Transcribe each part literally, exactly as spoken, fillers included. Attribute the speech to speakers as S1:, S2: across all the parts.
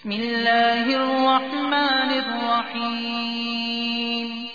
S1: بسم الله الرحمن الرحيم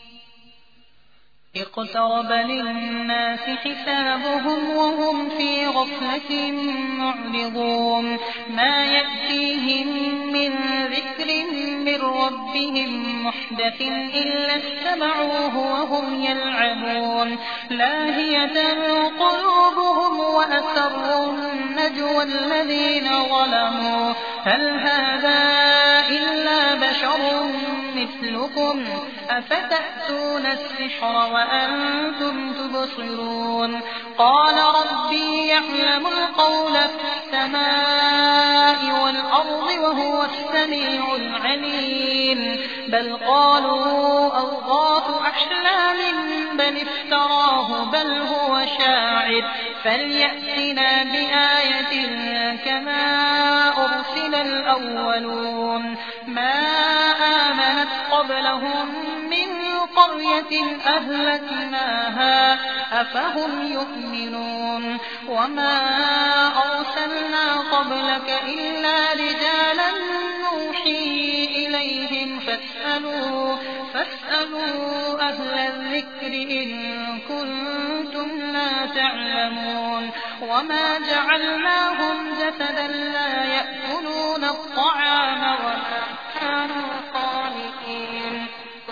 S1: اقترب للناس حسابهم وهم في غفلة معرضون ما يأتيهم من ذكر من ربهم محدث إلا استمعوه وهم يلعبون لاهية قلوبهم وأسروا النجوى الذين ظلموا هل هذا إلا بشر مثلكم أفتأتون السحر وأنتم تبصرون قال ربي يعلم القول في السماء والأرض وهو السميع العليم بل قالوا أضغاث أحلام بل افتراه بل هو شاعر فليأتنا بآية كما أرسل الأولون ما آمنت قبلهم من قرية أهلكناها أفهم يؤمنون وما أرسلنا قبلك إلا رجالا نوحي إليهم فاسألوا, فاسألوا أهل الذكر إن كنتم لا تعلمون وما جعلناهم جسدا لا يأكلون الطعام وما كانوا خالقين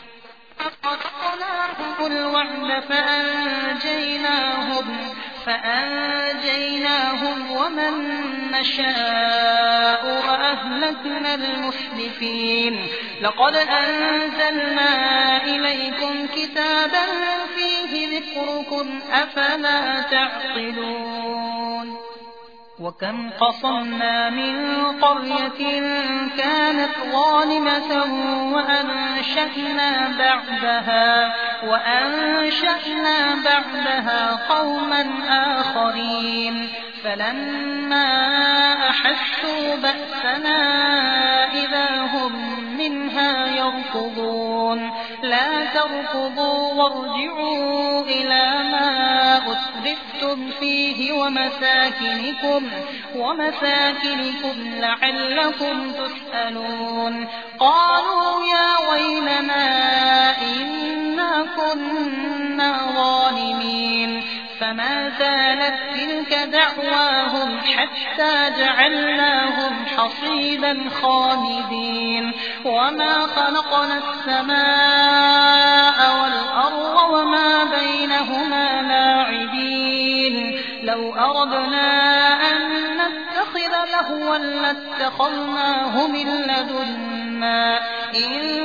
S1: فصدقناهم الوعد فأنجيناهم, فأنجيناهم ومن نشاء وأهلكنا المسرفين لقد أنزلنا إليكم كتابا فيه ذكركم أفلا تعقلون وكم قصمنا من قرية كانت ظالمة وأنشأنا بعدها, وأنشأنا بعدها قوما آخرين فلما أحسوا بأسنا إذا هم منها يركضون لا تركضوا وارجعوا إلى ما أسرفتم فيه ومساكنكم, ومساكنكم لعلكم تسألون قالوا يا ويلنا إنا كنا ظالمين فما زالت تلك دعواهم حتى جعلناهم حصيدا خامدين وما خلقنا السماء والأرض وما بينهما لاعبين لو أردنا أن نتخذ لهوا لاتخذناه من لدنا إن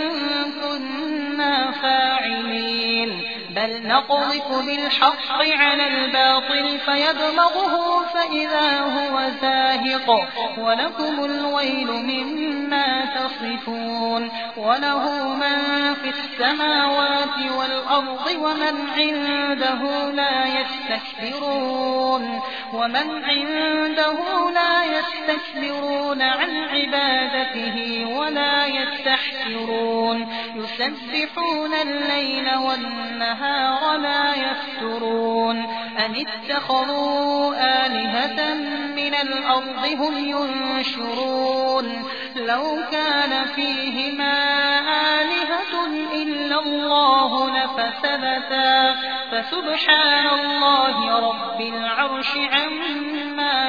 S1: كنا فاعلين بل نقذف بالحق على الباطل فيدمغه فإذا هو زاهق ولكم الويل مما تصفون وله من في السماوات والأرض ومن عنده لا يستكبرون ومن عنده لا يستكبرون عن عبادته ولا يستحسرون يسبحون الليل والنهار لا يفترون أم اتخذوا آلهة من الأرض هم ينشرون لو كان فيهما آلهة إلا الله لفسدتا فسبحان الله رب العرش عما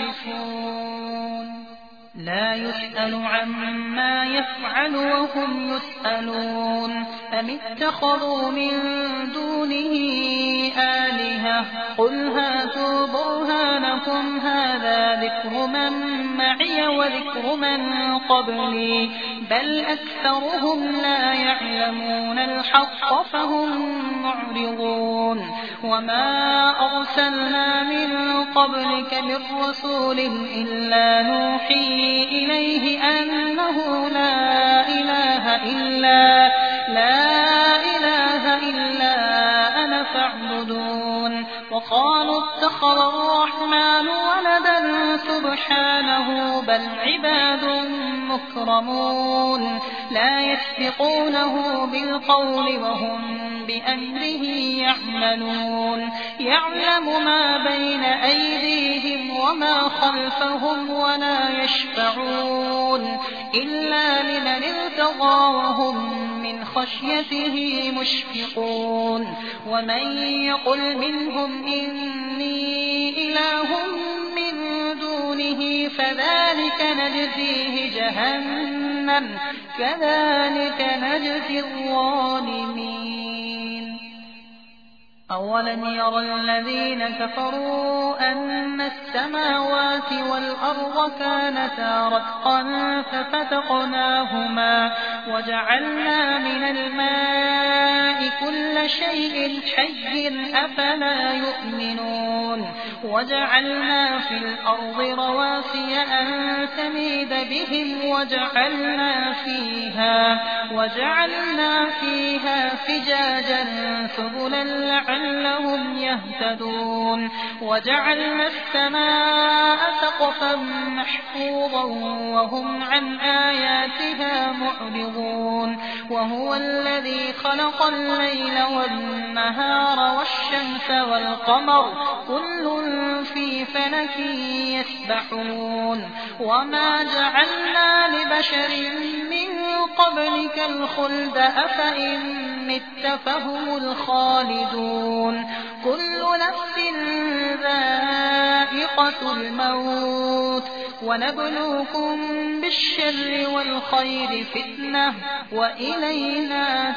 S1: يصفون لا يسأل عما يفعل وهم يسألون أم اتخذوا من دونه آلهة قل هاتوا برهانكم هذا ذكر من معي وذكر من قبلي بل أكثرهم لا يعلمون الحق فهم معرضون وما أرسلنا من قبلك من رسول إلا نوحي إليه أنه لا إله إلا لا إله إلا أنا فاعبدون وقالوا اتخذ الرحمن ولدا سبحانه بل عباد مكرمون لا يسبقونه بالقول وهم بأمره يعملون يعلم ما بين أيديهم وما خلفهم ولا يشفعون إلا لمن ارتضى وهم من خشيته مشفقون ومن يقل منهم إني إله من دونه فذلك نجزيه جهنم كذلك نجزي الظالمين أولم ير الذين كفروا أن السماوات والأرض كانتا رتقا ففتقناهما وجعلنا من الماء كل شيء حي أفلا يؤمنون وجعلنا في الأرض رواسي أن تميد بهم وجعلنا فيها وجعلنا فيها فجاجا سبلا لعلهم يهتدون وجعلنا السماء سقفا محفوظا وهم عن آياتها معرضون وهو الذي خلق الليل والنهار والشمس والقمر كل في فلك يسبحون وما جعلنا لبشر من قبلك الخلد أفإن مت فهم الخالدون كل نفس ذائقة الموت ونبلوكم بالشر والخير فتنة وإلينا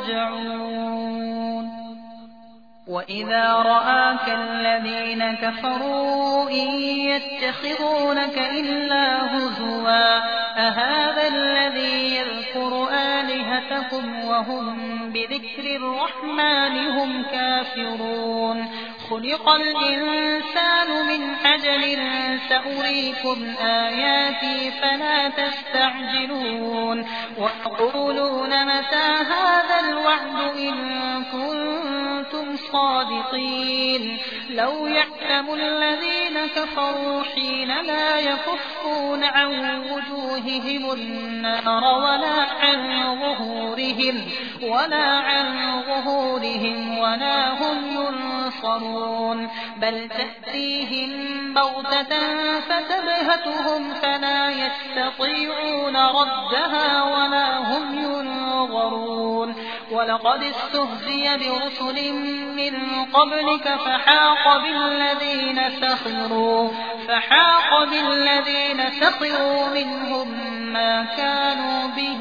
S1: ترجعون وإذا رآك الذين كفروا إن يتخذونك إلا هزوا أهذا الذي يذكر آلهتكم وهم بذكر الرحمن هم كافرون خلق الإنسان من عجل سأريكم آياتي فلا تستعجلون ويقولون متى هذا الوعد إن كنتم صادقين لو يعلم الذين كفروا حين لا يكفون عن وجوههم النار ولا عن ظهورهم ولا عن ظهورهم ولا هم ينصرون بل تأتيهم بغتة فتبهتهم فلا يستطيعون ردها ولا هم ينظرون ولقد استهزئ برسل من قبلك فحاق بالذين سخروا فحاق بالذين سخروا منهم ما كانوا به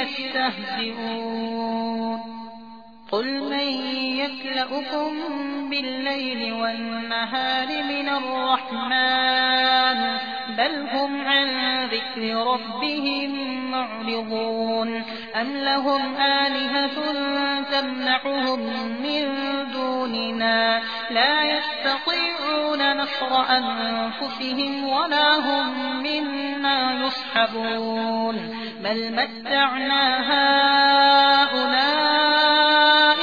S1: يستهزئون قل من يكلؤكم بالليل والنهار من الرحمن بل هم عن ذكر ربهم معرضون أم لهم آلهة تمنعهم من دوننا لا يستطيعون نصر أنفسهم ولا هم منا يصحبون بل متعنا هؤلاء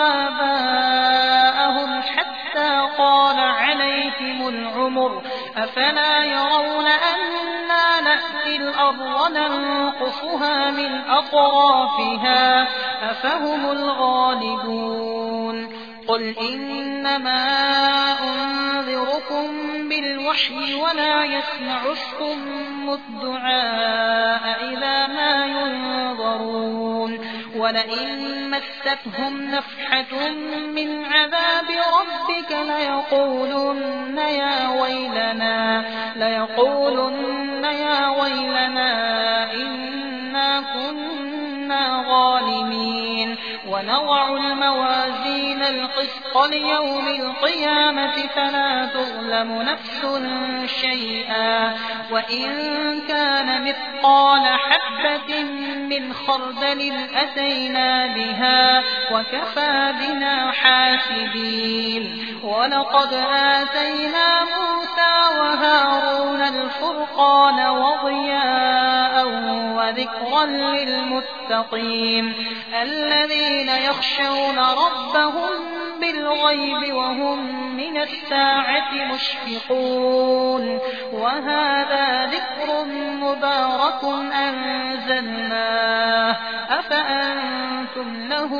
S1: وآباءهم حتى طال عليهم العمر أفلا يرون أنا نأتي الأرض ننقصها من أطرافها أفهم الغالبون قل إنما أنذركم بالوحي ولا يسمع الصم الدعاء إذا ما ينظرون ولئن مستهم نفحة من عذاب ربك ليقولن يا ويلنا ليقولن يا ويلنا إنا كنا ظالمين ونضع الموازين القسط ليوم القيامة فلا تظلم نفس شيئا وإن كان مثقال حبة من خردل أتينا بها وكفى بنا حاسبين ولقد آتينا موسى وهارون الفرقان وضياء وذكرا للمتقين الذين يخشون ربهم بالغيب وهم من الساعة مشفقون وهذا ذكر مبارك أنزلناه أفأنتم له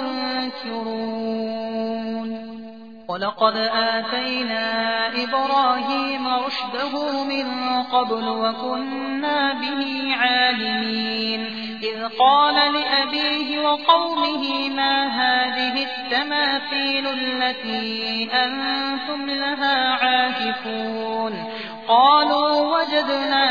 S1: منكرون ولقد آتينا إبراهيم رشده من قبل وكنا به عالمين إذ قال لأبيه وقومه ما هذه التماثيل التي أنتم لها عاكفون قالوا وجدنا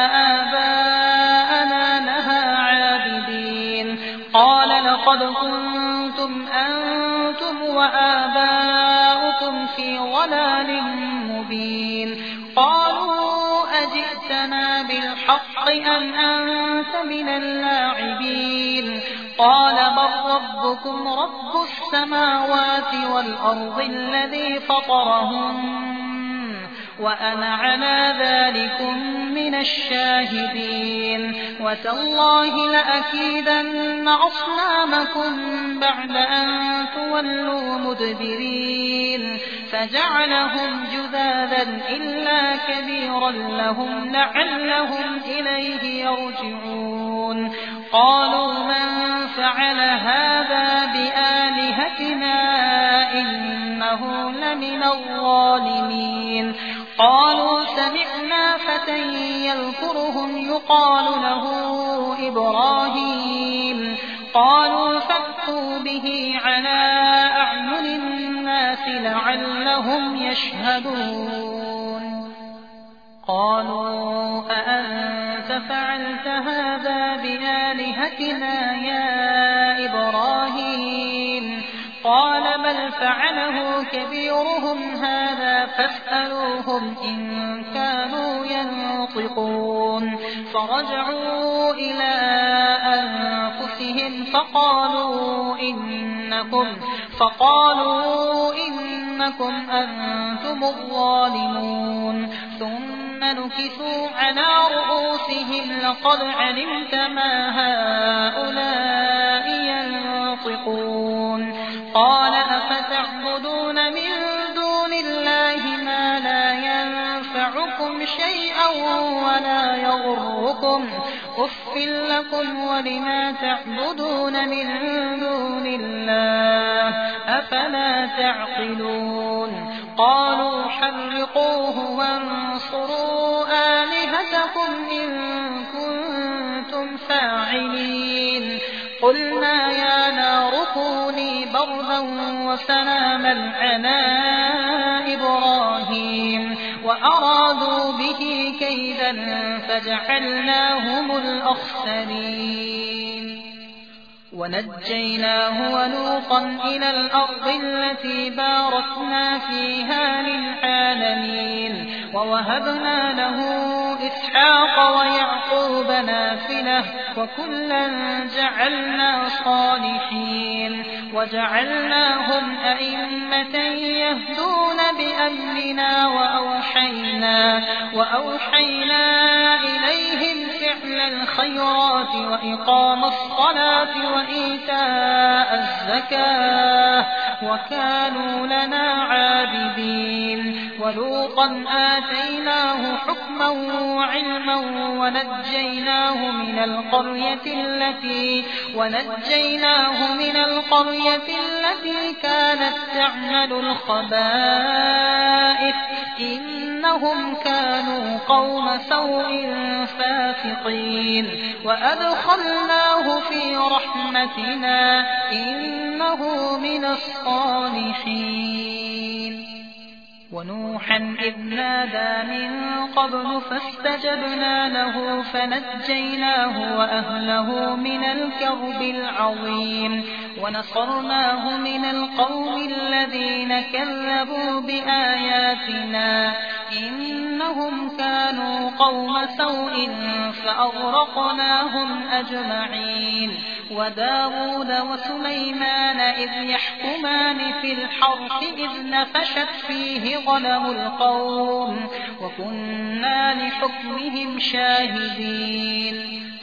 S1: آباءنا لها عابدين قال لقد كنتم أنتم وآباؤكم في ضلال مبين قالوا أجئتنا بالحق أم أنت من اللاعبين قال بل ربكم رب السماوات والأرض الذي فطرهم وأنا على ذلكم من الشاهدين وتالله لأكيدن أصنامكم بعد أن تولوا مدبرين فجعلهم جذاذا إلا كبيرا لهم لعلهم إليه يرجعون قالوا من فعل هذا بآلهتنا إنه لمن الظالمين قالوا سمعنا فتى يذكرهم يقال له إبراهيم قالوا فأتوا به على أعين الناس لعلهم يشهدون قالوا أأنت فعلت هذا بآلهتنا يا إبراهيم قال بل فعله كبيرهم هذا فاسألوهم إن كانوا ينطقون فرجعوا إلى أنفسهم فقالوا إنكم, فقالوا إنكم أنتم الظالمون ثم نكسوا على رؤوسهم لقد علمت ما هؤلاء ينطقون قال أفتعبدون من دون الله ما لا ينفعكم شيئا ولا يضركم أف لكم ولما تعبدون من دون الله أفلا تعقلون قالوا حرقوه وانصروا آلهتكم إن كنتم فاعلين قلنا يا نار كوني بردا وسلاما على إبراهيم وأرادوا به كيدا فجعلناهم الأخسرين ونجيناه ولوطا إلى الأرض التي باركنا فيها للعالمين ووهبنا له إسحاق ويعقوب نافلة وكلا جعلنا صالحين وجعلناهم أئمة يهدون بأمرنا وأوحينا, وأوحينا إليهم فعل الخيرات وإقام الصلاة وإيتاء الزكاة وكانوا لنا عابدين ولوطا آتيناه حكما وعلما ونجيناه من القرية التي ونجيناه من القرية التي كانت تعمل الخبائث إنهم كانوا قوم سوء فاسقين وأدخلناه في رحمتنا إنه من الصالحين ونوحا إذ نادى من قبل فاستجبنا له فنجيناه وأهله من الكرب العظيم ونصرناه من القوم الذين كذبوا بآياتنا إنهم كانوا قوم سوء فأغرقناهم أجمعين وداود وسليمان إذ يحكمان في الحرث إذ نفشت فيه غنم القوم وكنا لحكمهم شاهدين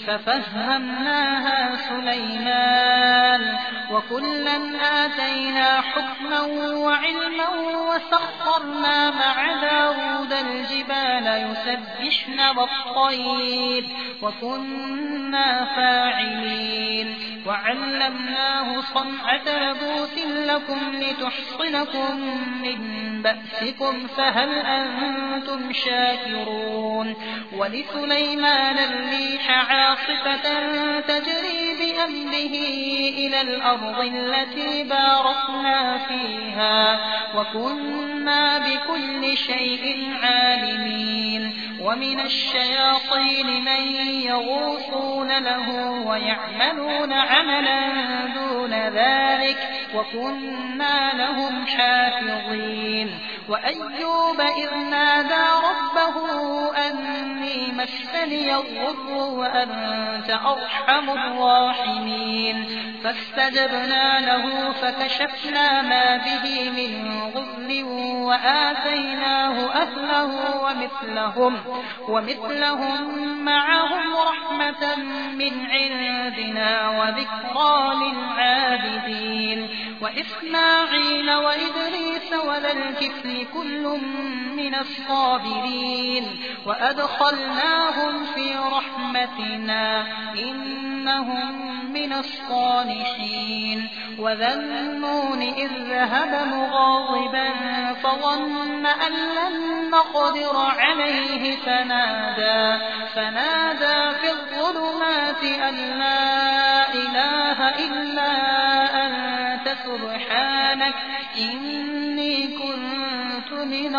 S1: ففهمناها سليمان وكلا آتينا حكما وعلما وسخرنا مع داود الجبال يسبحن والطير وكنا فاعلين وعلمناه صنعة لبوس لكم لتحصنكم من بأسكم فهل أنتم شاكرون ولسليمان الريح عاصفة تجري بأمره إلى الأرض التي باركنا فيها وكنا بكل شيء عالمين ومن الشياطين من يغوصون له ويعملون عملا دون ذلك وكنا لهم حافظين وأيوب إذ نادى ربه أني مسني الضر وأنت أرحم الراحمين فاستجبنا له فكشفنا ما به من ضر وآتيناه أهله ومثلهم, ومثلهم معهم رحمة من عندنا وذكرى للعابدين وإسماعيل وإدريس وذا الكفل كل من الصابرين وأدخلناهم في رحمتنا إنهم من الصالحين وذا النون إذ ذهب مغاضبا فظن أن لن نقدر عليه فنادى, فنادى في الظلمات أن لا إله إلا أنت سبحانك إني كنت من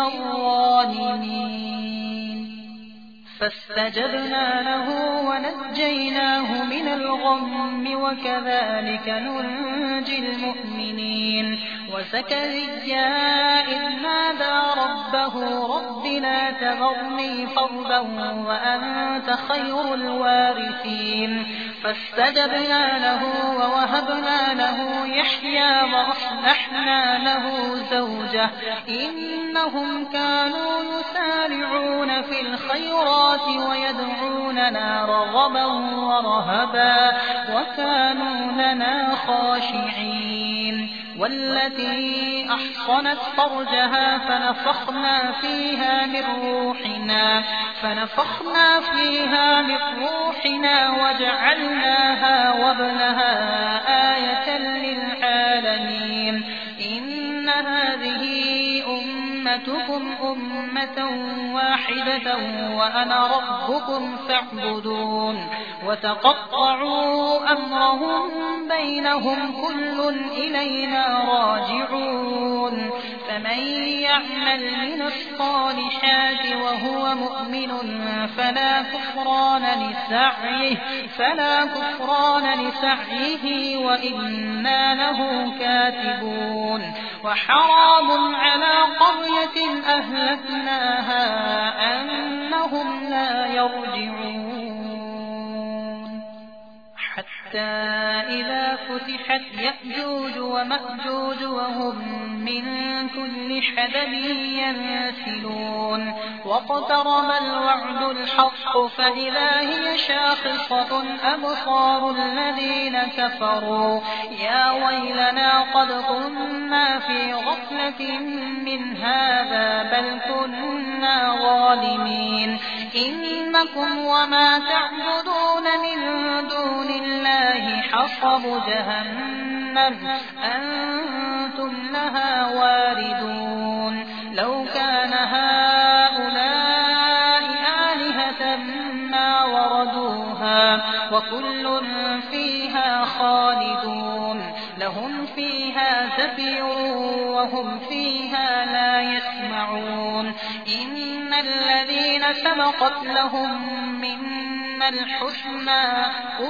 S1: الظالمين فاستجبنا له ونجيناه من الغم وكذلك ننجي المؤمنين وزكريا إذ نادى ربه رب لا تذرني فردا وأنت خير الوارثين فاستجبنا له ووهبنا له يحيى وأصلحنا له زوجه إنهم كانوا يسارعون في الخيرات ويدعوننا رغبا ورهبا وكانوا لنا خاشعين والتي أحصنت فرجها فنفخنا فيها من روحنا فنفخنا فيها من روحنا وجعلناها وابنها آية للعالمين إن هذه أمتكم أمة واحدة وأنا ربكم فاعبدون وتقطعوا أمرهم بينهم كل إلينا راجعون فمن يعمل من الصالحات وهو مؤمن فلا كفران لسعيه, فلا كفران لسعيه وإنا له كاتبون وحرام على قرية أهلكناها أنهم لا يرجعون حتى إذا فتحت يأجوج ومأجوج وهم من كل حدب ينسلون واقترب الوعد الحق فإذا هي شاخصة أبصار الذين كفروا يا ويلنا قد كنا في غفلة من هذا بل كنا ظالمين إنكم وما تعبدون من دون الله حصب جهنم أنتم لها واردون لو كان هؤلاء آلهة ما وردوها وكل فيها خالدون لهم فيها زفير وهم فيها لا يسمعون إن الذين سبقت لهم منا الحسنى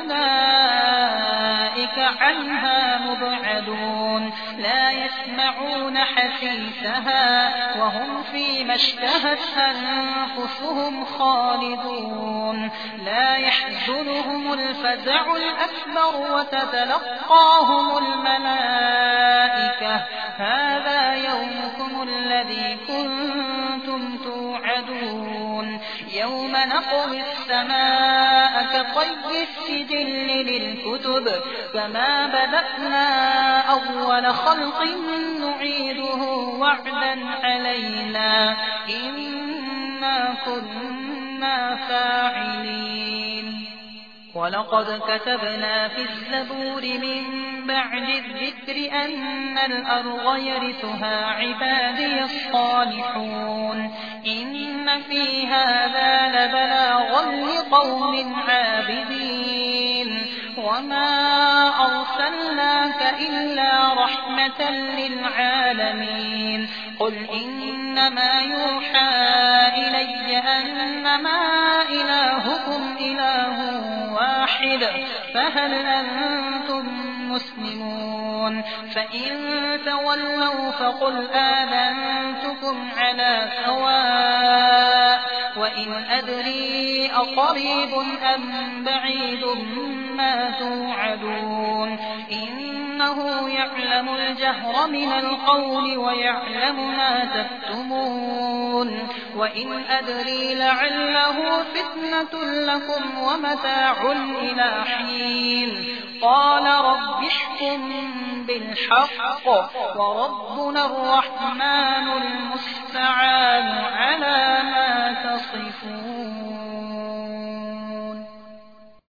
S1: أولئك عنها مبعدون لا يسمعون حسيسها وهم فيما اشتهت أنفسهم خالدون لا يحزنهم الفزع الأكبر وتتلقاهم الملائكة هذا يومكم الذي كنتم توعدون يوم نطوي السماء كطي السجل للكتب كما بدأنا أول خلق نعيده وعدا علينا إنا كنا فاعلين ولقد كتبنا في الزبور من بعد الذكر أن الأرض يرثها عبادي الصالحون إن في هذا لبلاغا لقوم عابدين وما أرسلناك إلا رحمة للعالمين قل إنما يوحى إلي أنما إلهكم إله واحد فهل أنتم مسلمون فإن تولوا فقل آذنتكم على سواء وإن أدري أقريب أم بعيد ما توعدون إنه يعلم الجهر من القول ويعلم ما تكتمون وإن أدري لعله فتنة لكم ومتاع إلى حين قال رب احكم بالحق وربنا الرحمن المستعان على ما تصفون.